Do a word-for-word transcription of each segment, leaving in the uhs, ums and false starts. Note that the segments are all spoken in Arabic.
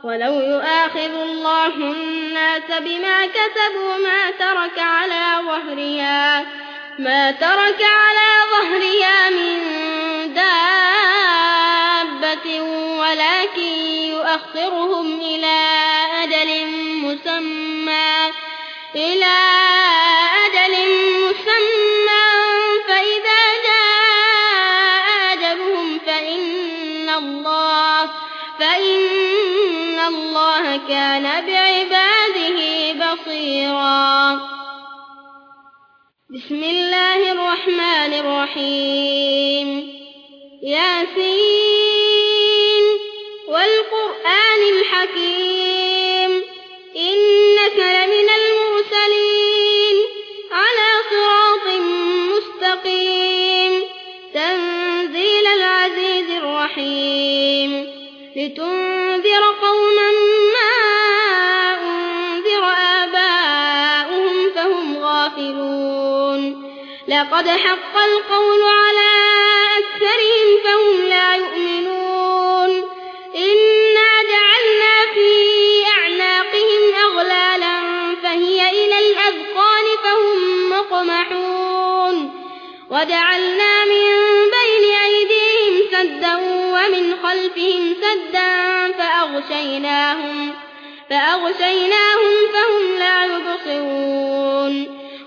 ولو يؤاخذ الله الناس بما كسبوا ما ترك على ظهرها ما ترك على ظهرها من دابة ولكن يؤخرهم إلى أجل مسمى إلى أجل مسمى فإذا جاء أجلهم فإن الله فإن الله كان بعباده بصيرا. بسم الله الرحمن الرحيم. ياسين والقرآن الحكيم إنك لمن المرسلين على صراط مستقيم تنزيل العزيز الرحيم لتنذر قوما ما أنذر آباؤهم فهم غافلون لقد حق القول على أكثرهم فهم لا يؤمنون إنا جعلنا في أعناقهم أغلالا فهي إلى الأذقان فهم مقمحون وجعلنا من بين أيديهم سدا ومن خلفهم سدا فأغشيناهم فأغشيناهم فهم لا يبصرون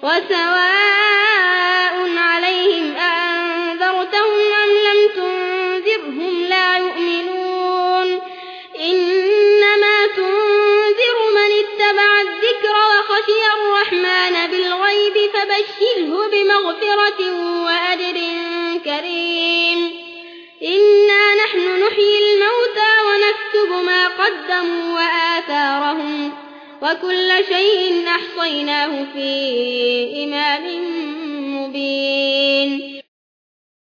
وسواء عليهم أأنذرتهم أم لم تنذرهم لا يؤمنون إنما تنذر من اتبع الذكر وخشي الرحمن بالغيب فبشره بمغفرة وأجر كريم. إنا نحن نحيي الموتى ونكتب ما قدموا وآثارهم وكل شيء أحصيناه في إمام مبين.